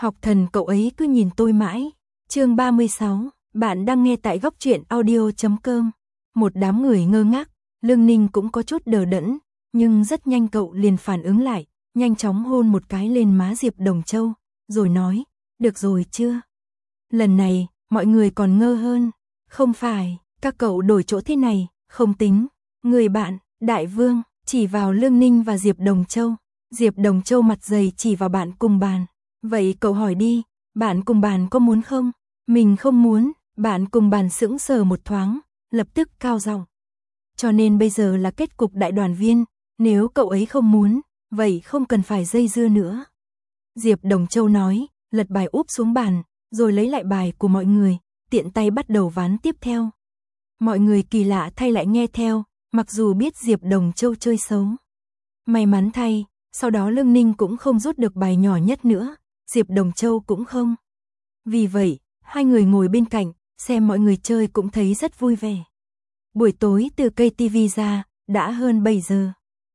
Học thần cậu ấy cứ nhìn tôi mãi. Chương 36, bạn đang nghe tại góc truyện audio.com. Một đám người ngơ ngác, Lương Ninh cũng có chút đờ đẫn, nhưng rất nhanh cậu liền phản ứng lại, nhanh chóng hôn một cái lên má Diệp Đồng Châu, rồi nói, được rồi chưa? Lần này, mọi người còn ngơ hơn. Không phải, các cậu đổi chỗ thế này, không tính. Người bạn, Đại Vương, chỉ vào Lương Ninh và Diệp Đồng Châu. Diệp Đồng Châu mặt dày chỉ vào bạn cùng bàn. Vậy cậu hỏi đi, bạn cùng bàn có muốn không? Mình không muốn. Bạn cùng bàn sững sờ một thoáng, lập tức cao giọng. Cho nên bây giờ là kết cục đại đoàn viên, nếu cậu ấy không muốn, vậy không cần phải dây dưa nữa. Diệp Đồng Châu nói, lật bài úp xuống bàn, rồi lấy lại bài của mọi người, tiện tay bắt đầu ván tiếp theo. Mọi người kỳ lạ thay lại nghe theo, mặc dù biết Diệp Đồng Châu chơi xấu. May mắn thay, sau đó Lương Ninh cũng không rút được bài nhỏ nhất nữa, Diệp Đồng Châu cũng không. Vì vậy, hai người ngồi bên cạnh, xem mọi người chơi cũng thấy rất vui vẻ. Buổi tối từ cây tivi ra, đã hơn 7 giờ.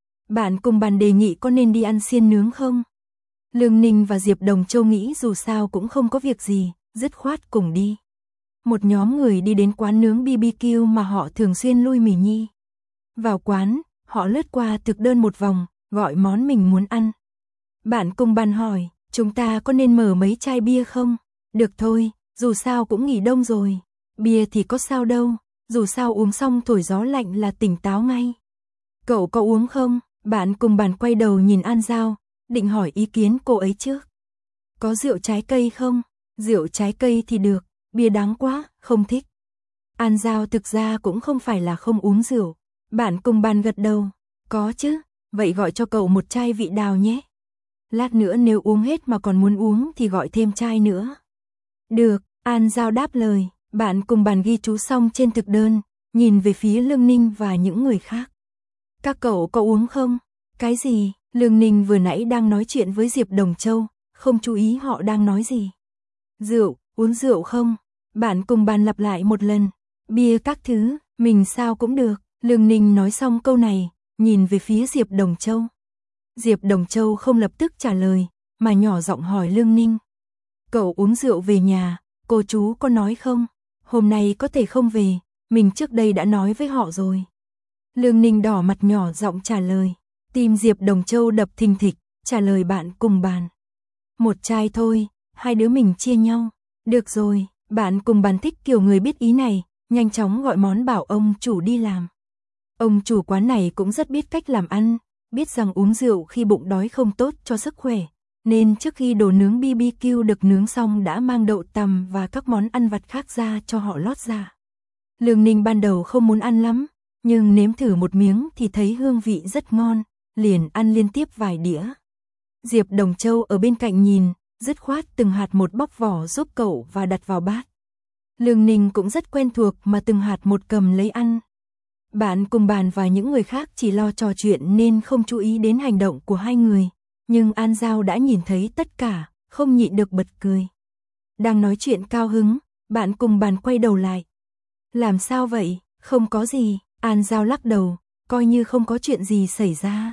Bạn cùng bàn đề nghị có nên đi ăn xiên nướng không? Lương Ninh và Diệp Đồng Châu nghĩ dù sao cũng không có việc gì, dứt khoát cùng đi. Một nhóm người đi đến quán nướng BBQ mà họ thường xuyên lui mì nhi. Vào quán, họ lướt qua thực đơn một vòng, gọi món mình muốn ăn. Bạn cùng bàn hỏi, chúng ta có nên mở mấy chai bia không? Được thôi, dù sao cũng nghỉ đông rồi. Bia thì có sao đâu, dù sao uống xong thổi gió lạnh là tỉnh táo ngay. Cậu có uống không? Bạn cùng bàn quay đầu nhìn An Giao, định hỏi ý kiến cô ấy trước. Có rượu trái cây không? Rượu trái cây thì được, bia đáng quá, không thích. An Giao thực ra cũng không phải là không uống rượu. Bạn cùng bàn gật đầu, có chứ, vậy gọi cho cậu một chai vị đào nhé. Lát nữa nếu uống hết mà còn muốn uống thì gọi thêm chai nữa. Được, An Giao đáp lời, bạn cùng bàn ghi chú xong trên thực đơn, nhìn về phía Lương Ninh và những người khác. Các cậu có uống không? Cái gì? Lương Ninh vừa nãy đang nói chuyện với Diệp Đồng Châu, không chú ý họ đang nói gì. Rượu, uống rượu không? Bạn cùng bàn lặp lại một lần. Bia các thứ, mình sao cũng được. Lương Ninh nói xong câu này, nhìn về phía Diệp Đồng Châu. Diệp Đồng Châu không lập tức trả lời, mà nhỏ giọng hỏi Lương Ninh. Cậu uống rượu về nhà, cô chú có nói không? Hôm nay có thể không về, mình trước đây đã nói với họ rồi. Lương Ninh đỏ mặt nhỏ giọng trả lời. Tim Diệp Đồng Châu đập thình thịch, trả lời bạn cùng bàn. Một chai thôi, hai đứa mình chia nhau. Được rồi, bạn cùng bàn thích kiểu người biết ý này, nhanh chóng gọi món bảo ông chủ đi làm. Ông chủ quán này cũng rất biết cách làm ăn, biết rằng uống rượu khi bụng đói không tốt cho sức khỏe, nên trước khi đồ nướng BBQ được nướng xong đã mang đậu tằm và các món ăn vặt khác ra cho họ lót ra. Lương Ninh ban đầu không muốn ăn lắm, nhưng nếm thử một miếng thì thấy hương vị rất ngon, liền ăn liên tiếp vài đĩa. Diệp Đồng Châu ở bên cạnh nhìn, dứt khoát từng hạt một bóc vỏ giúp cậu và đặt vào bát. Lương Ninh cũng rất quen thuộc mà từng hạt một cầm lấy ăn. Bạn cùng bàn và những người khác chỉ lo trò chuyện nên không chú ý đến hành động của hai người, nhưng An Giao đã nhìn thấy tất cả, không nhịn được bật cười. Đang nói chuyện cao hứng, bạn cùng bàn quay đầu lại. Làm sao vậy? Không có gì, An Giao lắc đầu, coi như không có chuyện gì xảy ra.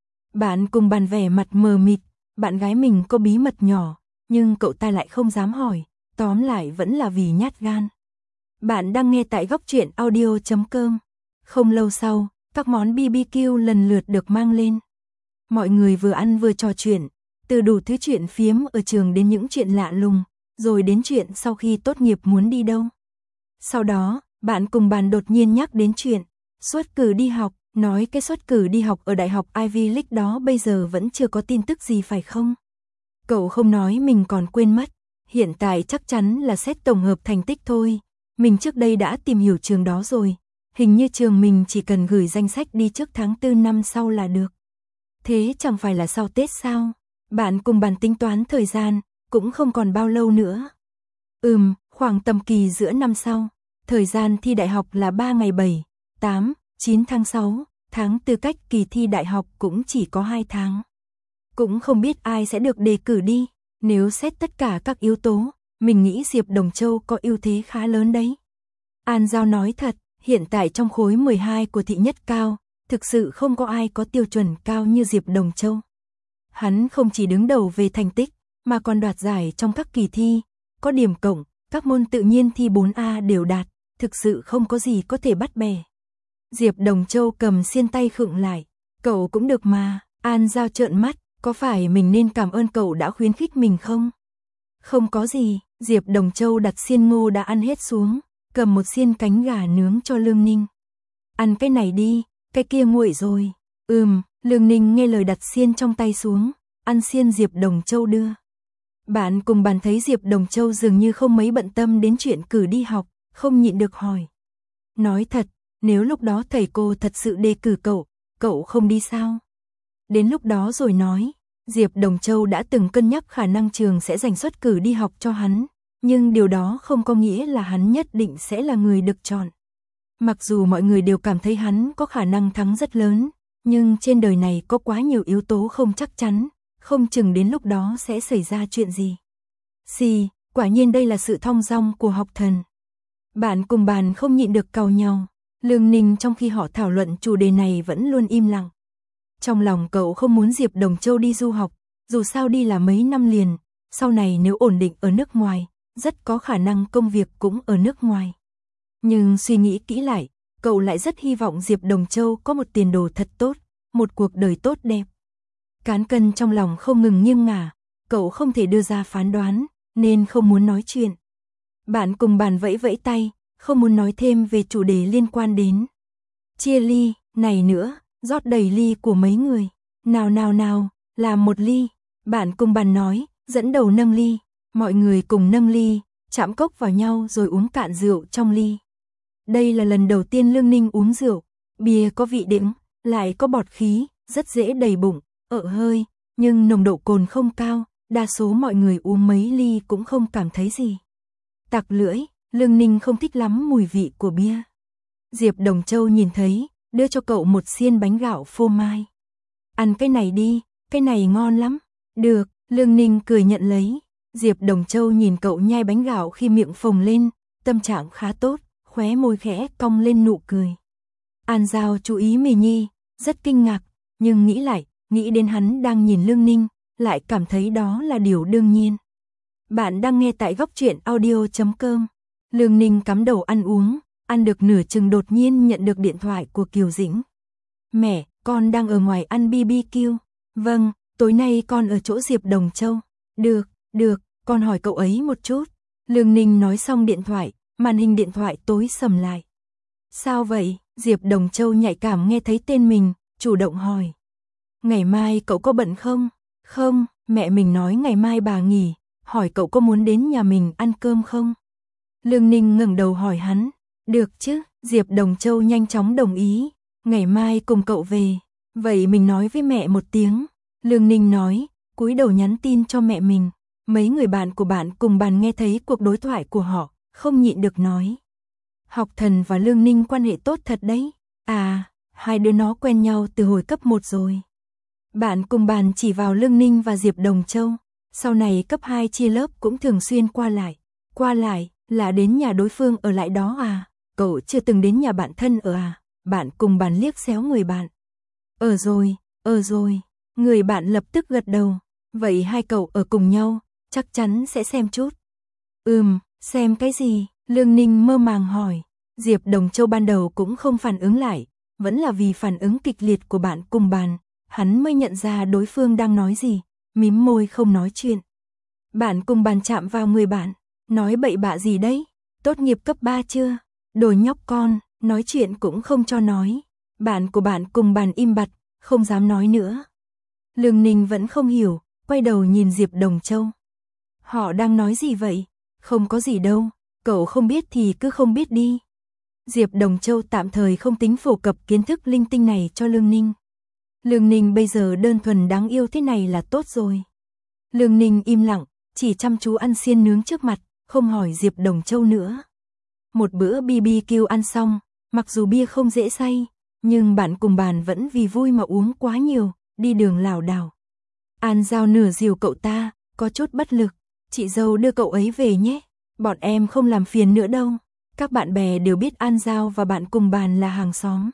Bạn cùng bàn vẻ mặt mờ mịt, bạn gái mình có bí mật nhỏ, nhưng cậu ta lại không dám hỏi, tóm lại vẫn là vì nhát gan. Bạn đang nghe tại góc truyện audio.com. Không lâu sau, các món BBQ lần lượt được mang lên. Mọi người vừa ăn vừa trò chuyện, từ đủ thứ chuyện phiếm ở trường đến những chuyện lạ lùng, rồi đến chuyện sau khi tốt nghiệp muốn đi đâu. Sau đó, bạn cùng bàn đột nhiên nhắc đến chuyện xuất cử đi học, nói cái xuất cử đi học ở đại học Ivy League đó bây giờ vẫn chưa có tin tức gì phải không? Cậu không nói mình còn quên mất, hiện tại chắc chắn là xét tổng hợp thành tích thôi, mình trước đây đã tìm hiểu trường đó rồi. Hình như trường mình chỉ cần gửi danh sách đi trước tháng 4 năm sau là được. Thế chẳng phải là sau Tết sao? Bạn cùng bàn tính toán thời gian, cũng không còn bao lâu nữa. Khoảng tầm kỳ giữa năm sau. Thời gian thi đại học là 3 ngày 7, 8, 9 tháng 6, tháng tư cách kỳ thi đại học cũng chỉ có 2 tháng. Cũng không biết ai sẽ được đề cử đi, nếu xét tất cả các yếu tố, mình nghĩ Diệp Đồng Châu có ưu thế khá lớn đấy. An Giao nói thật. Hiện tại trong khối 12 của thị nhất cao, thực sự không có ai có tiêu chuẩn cao như Diệp Đồng Châu. Hắn không chỉ đứng đầu về thành tích, mà còn đoạt giải trong các kỳ thi, có điểm cộng, các môn tự nhiên thi 4A đều đạt, thực sự không có gì có thể bắt bẻ. Diệp Đồng Châu cầm xiên tay khựng lại, cậu cũng được mà. An Giao trợn mắt, có phải mình nên cảm ơn cậu đã khuyến khích mình không? Không có gì, Diệp Đồng Châu đặt xiên ngô đã ăn hết xuống, cầm một xiên cánh gà nướng cho Lương Ninh. Ăn cái này đi, cái kia nguội rồi. Lương Ninh nghe lời đặt xiên trong tay xuống, ăn xiên Diệp Đồng Châu đưa. Bạn cùng bàn thấy Diệp Đồng Châu dường như không mấy bận tâm đến chuyện cử đi học, không nhịn được hỏi. Nói thật, nếu lúc đó thầy cô thật sự đề cử cậu không đi sao? Đến lúc đó rồi nói, Diệp Đồng Châu đã từng cân nhắc khả năng trường sẽ dành suất cử đi học cho hắn, nhưng điều đó không có nghĩa là hắn nhất định sẽ là người được chọn. Mặc dù mọi người đều cảm thấy hắn có khả năng thắng rất lớn, nhưng trên đời này có quá nhiều yếu tố không chắc chắn, không chừng đến lúc đó sẽ xảy ra chuyện gì. Quả nhiên đây là sự thong dong của học thần. Bạn cùng bàn không nhịn được cau nhau, Lương Ninh trong khi họ thảo luận chủ đề này vẫn luôn im lặng. Trong lòng cậu không muốn Diệp Đồng Châu đi du học, dù sao đi là mấy năm liền, sau này nếu ổn định ở nước ngoài, rất có khả năng công việc cũng ở nước ngoài. Nhưng suy nghĩ kỹ lại, cậu lại rất hy vọng Diệp Đồng Châu có một tiền đồ thật tốt, một cuộc đời tốt đẹp. Cán cân trong lòng không ngừng nghiêng ngả, cậu không thể đưa ra phán đoán, nên không muốn nói chuyện. Bạn cùng bàn vẫy vẫy tay, không muốn nói thêm về chủ đề liên quan đến. Chia ly, này nữa, rót đầy ly của mấy người. Nào, làm một ly. Bạn cùng bàn nói, dẫn đầu nâng ly. Mọi người cùng nâng ly, chạm cốc vào nhau rồi uống cạn rượu trong ly. Đây là lần đầu tiên Lương Ninh uống rượu. Bia có vị đĩnh, lại có bọt khí, rất dễ đầy bụng, hơi, nhưng nồng độ cồn không cao, đa số mọi người uống mấy ly cũng không cảm thấy gì. Tặc lưỡi, Lương Ninh không thích lắm mùi vị của bia. Diệp Đồng Châu nhìn thấy, đưa cho cậu một xiên bánh gạo phô mai. Ăn cái này đi, cái này ngon lắm. Được, Lương Ninh cười nhận lấy. Diệp Đồng Châu nhìn cậu nhai bánh gạo khi miệng phồng lên, tâm trạng khá tốt, khóe môi khẽ cong lên nụ cười. An Giao chú ý Mì Nhi, rất kinh ngạc, nhưng nghĩ lại, nghĩ đến hắn đang nhìn Lương Ninh, lại cảm thấy đó là điều đương nhiên. Bạn đang nghe tại góc truyện audio.com. Lương Ninh cắm đầu ăn uống, ăn được nửa chừng đột nhiên nhận được điện thoại của Kiều Dĩnh. Mẹ, con đang ở ngoài ăn BBQ. Vâng, tối nay con ở chỗ Diệp Đồng Châu. Được, con hỏi cậu ấy một chút. Lương Ninh nói xong điện thoại, màn hình điện thoại tối sầm lại. Sao vậy? Diệp Đồng Châu nhạy cảm nghe thấy tên mình, chủ động hỏi. Ngày mai cậu có bận không? Không, mẹ mình nói ngày mai bà nghỉ, hỏi cậu có muốn đến nhà mình ăn cơm không? Lương Ninh ngẩng đầu hỏi hắn. Được chứ, Diệp Đồng Châu nhanh chóng đồng ý, ngày mai cùng cậu về. Vậy mình nói với mẹ một tiếng. Lương Ninh nói, cúi đầu nhắn tin cho mẹ mình. Mấy người bạn của bạn cùng bàn nghe thấy cuộc đối thoại của họ, không nhịn được nói. Học thần và Lương Ninh quan hệ tốt thật đấy. À, hai đứa nó quen nhau từ hồi cấp 1 rồi. Bạn cùng bàn chỉ vào Lương Ninh và Diệp Đồng Châu. Sau này cấp 2 chia lớp cũng thường xuyên qua lại. Qua lại, là đến nhà đối phương ở lại đó à? Cậu chưa từng đến nhà bạn thân ở à? Bạn cùng bàn liếc xéo người bạn. Ở rồi. Người bạn lập tức gật đầu. Vậy hai cậu ở cùng nhau, chắc chắn sẽ xem chút. Xem cái gì? Lương Ninh mơ màng hỏi. Diệp Đồng Châu ban đầu cũng không phản ứng lại, vẫn là vì phản ứng kịch liệt của bạn cùng bàn, hắn mới nhận ra đối phương đang nói gì, mím môi không nói chuyện. Bạn cùng bàn chạm vào người bạn, nói bậy bạ gì đấy? Tốt nghiệp cấp 3 chưa? Đồ nhóc con, nói chuyện cũng không cho nói. Bạn của bạn cùng bàn im bặt, không dám nói nữa. Lương Ninh vẫn không hiểu, quay đầu nhìn Diệp Đồng Châu. Họ đang nói gì vậy? Không có gì đâu, cậu không biết thì cứ không biết đi. Diệp Đồng Châu tạm thời không tính phổ cập kiến thức linh tinh này cho Lương Ninh. Lương Ninh bây giờ đơn thuần đáng yêu thế này là tốt rồi. Lương Ninh im lặng, chỉ chăm chú ăn xiên nướng trước mặt, không hỏi Diệp Đồng Châu nữa. Một bữa BBQ ăn xong, mặc dù bia không dễ say, nhưng bạn cùng bàn vẫn vì vui mà uống quá nhiều, đi đường lảo đảo. An Giao nửa dìu cậu ta, có chút bất lực. Chị dâu đưa cậu ấy về nhé, bọn em không làm phiền nữa đâu. Các bạn bè đều biết An Giao và bạn cùng bàn là hàng xóm.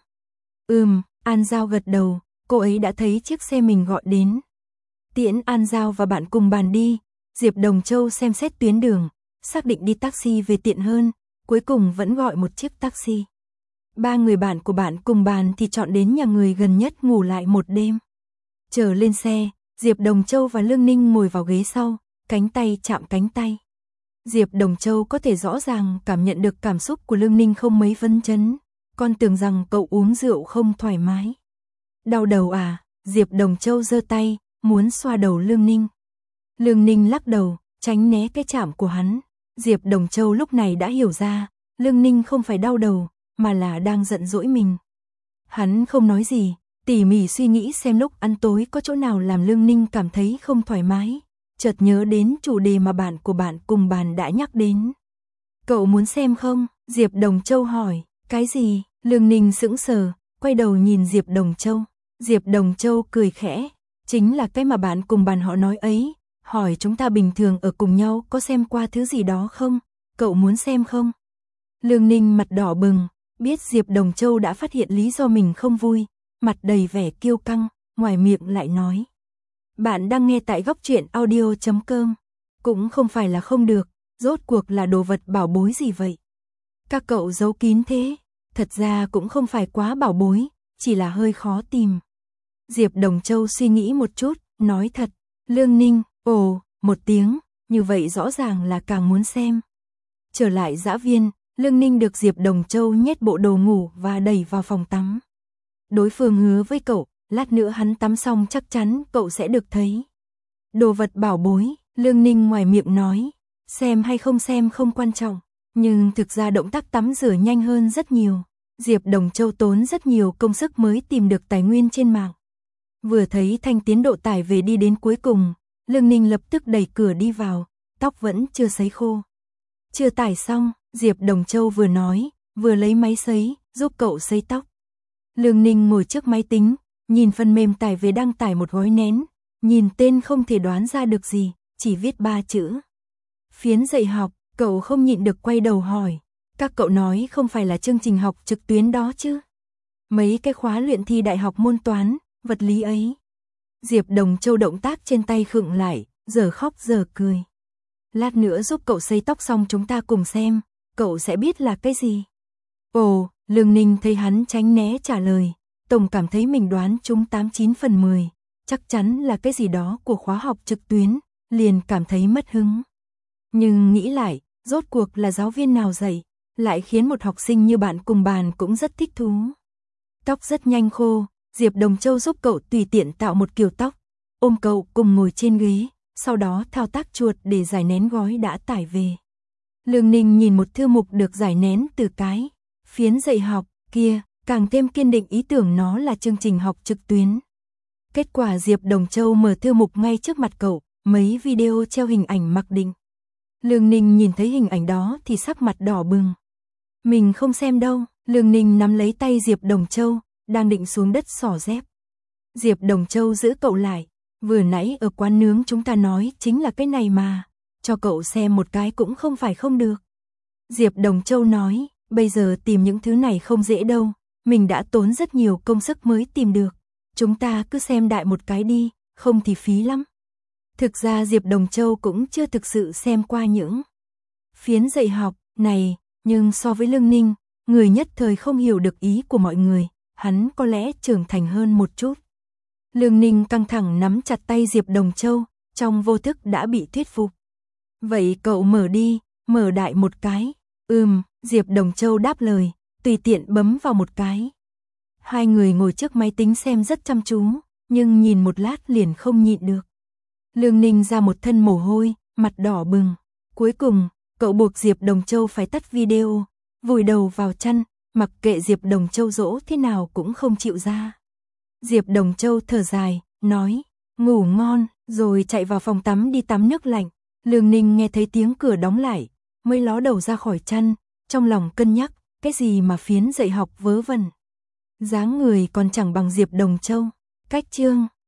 An Giao gật đầu, cô ấy đã thấy chiếc xe mình gọi đến. Tiễn An Giao và bạn cùng bàn đi, Diệp Đồng Châu xem xét tuyến đường, xác định đi taxi về tiện hơn, cuối cùng vẫn gọi một chiếc taxi. Ba người bạn của bạn cùng bàn thì chọn đến nhà người gần nhất ngủ lại một đêm. Chờ lên xe, Diệp Đồng Châu và Lương Ninh ngồi vào ghế sau, cánh tay chạm cánh tay. Diệp Đồng Châu có thể rõ ràng cảm nhận được cảm xúc của Lương Ninh không mấy phấn chấn, con tưởng rằng cậu uống rượu không thoải mái. Đau đầu à? Diệp Đồng Châu giơ tay, muốn xoa đầu Lương Ninh. Lương Ninh lắc đầu, tránh né cái chạm của hắn. Diệp Đồng Châu lúc này đã hiểu ra, Lương Ninh không phải đau đầu, mà là đang giận dỗi mình. Hắn không nói gì, tỉ mỉ suy nghĩ xem lúc ăn tối có chỗ nào làm Lương Ninh cảm thấy không thoải mái, chợt nhớ đến chủ đề mà bạn của bạn cùng bàn đã nhắc đến. Cậu muốn xem không? Diệp Đồng Châu hỏi. Cái gì? Lương Ninh sững sờ, quay đầu nhìn Diệp Đồng Châu. Diệp Đồng Châu cười khẽ, chính là cái mà bạn cùng bàn họ nói ấy, hỏi chúng ta bình thường ở cùng nhau có xem qua thứ gì đó không? Cậu muốn xem không? Lương Ninh mặt đỏ bừng, biết Diệp Đồng Châu đã phát hiện lý do mình không vui, mặt đầy vẻ kiêu căng, ngoài miệng lại nói. Bạn đang nghe tại góc truyện audio.com. Cũng không phải là không được, rốt cuộc là đồ vật bảo bối gì vậy? Các cậu giấu kín thế, thật ra cũng không phải quá bảo bối, chỉ là hơi khó tìm. Diệp Đồng Châu suy nghĩ một chút, nói thật. Lương Ninh, ồ, một tiếng, như vậy rõ ràng là càng muốn xem. Trở lại dã viên, Lương Ninh được Diệp Đồng Châu nhét bộ đồ ngủ và đẩy vào phòng tắm. Đối phương hứa với cậu, lát nữa hắn tắm xong chắc chắn cậu sẽ được thấy. Đồ vật bảo bối, Lương Ninh ngoài miệng nói, xem hay không xem không quan trọng, nhưng thực ra động tác tắm rửa nhanh hơn rất nhiều. Diệp Đồng Châu tốn rất nhiều công sức mới tìm được tài nguyên trên mạng. Vừa thấy Thanh tiến độ tải về đi đến cuối cùng, Lương Ninh lập tức đẩy cửa đi vào, tóc vẫn chưa sấy khô. Chưa tải xong, Diệp Đồng Châu vừa nói, vừa lấy máy sấy, giúp cậu sấy tóc. Lương Ninh ngồi trước máy tính, nhìn phần mềm tải về đăng tải một gói nén, nhìn tên không thể đoán ra được gì, chỉ viết 3 chữ. Phiến dạy học, cậu không nhịn được quay đầu hỏi, các cậu nói không phải là chương trình học trực tuyến đó chứ? Mấy cái khóa luyện thi đại học môn toán, vật lý ấy. Diệp Đồng Châu động tác trên tay khựng lại, giờ khóc giờ cười. Lát nữa giúp cậu sấy tóc xong chúng ta cùng xem, cậu sẽ biết là cái gì. Ồ, Lương Ninh thấy hắn tránh né trả lời, tổng cảm thấy mình đoán trúng 89 phần 10, chắc chắn là cái gì đó của khóa học trực tuyến, liền cảm thấy mất hứng. Nhưng nghĩ lại, rốt cuộc là giáo viên nào dạy, lại khiến một học sinh như bạn cùng bàn cũng rất thích thú. Tóc rất nhanh khô, Diệp Đồng Châu giúp cậu tùy tiện tạo một kiểu tóc, ôm cậu cùng ngồi trên ghế, sau đó thao tác chuột để giải nén gói đã tải về. Lương Ninh nhìn một thư mục được giải nén từ cái phiến dạy học kia, càng thêm kiên định ý tưởng nó là chương trình học trực tuyến. Kết quả Diệp Đồng Châu mở thư mục ngay trước mặt cậu, mấy video treo hình ảnh mặc định. Lương Ninh nhìn thấy hình ảnh đó thì sắc mặt đỏ bừng. Mình không xem đâu. Lương Ninh nắm lấy tay Diệp Đồng Châu, đang định xuống đất xỏ dép. Diệp Đồng Châu giữ cậu lại, vừa nãy ở quán nướng chúng ta nói chính là cái này mà, cho cậu xem một cái cũng không phải không được. Diệp Đồng Châu nói, bây giờ tìm những thứ này không dễ đâu, mình đã tốn rất nhiều công sức mới tìm được, chúng ta cứ xem đại một cái đi, không thì phí lắm. Thực ra Diệp Đồng Châu cũng chưa thực sự xem qua những phiến dạy học này, nhưng so với Lương Ninh, người nhất thời không hiểu được ý của mọi người, hắn có lẽ trưởng thành hơn một chút. Lương Ninh căng thẳng nắm chặt tay Diệp Đồng Châu, trong vô thức đã bị thuyết phục. Vậy cậu mở đi, mở đại một cái. Diệp Đồng Châu đáp lời, tùy tiện bấm vào một cái. Hai người ngồi trước máy tính xem rất chăm chú, nhưng nhìn một lát liền không nhịn được. Lương Ninh ra một thân mồ hôi, mặt đỏ bừng. Cuối cùng, cậu buộc Diệp Đồng Châu phải tắt video, vùi đầu vào chăn, mặc kệ Diệp Đồng Châu dỗ thế nào cũng không chịu ra. Diệp Đồng Châu thở dài, nói, ngủ ngon, rồi chạy vào phòng tắm đi tắm nước lạnh. Lương Ninh nghe thấy tiếng cửa đóng lại, mới ló đầu ra khỏi chăn, trong lòng cân nhắc, cái gì mà phiến dạy học vớ vẩn. Dáng người còn chẳng bằng Diệp Đồng Châu. Cách chương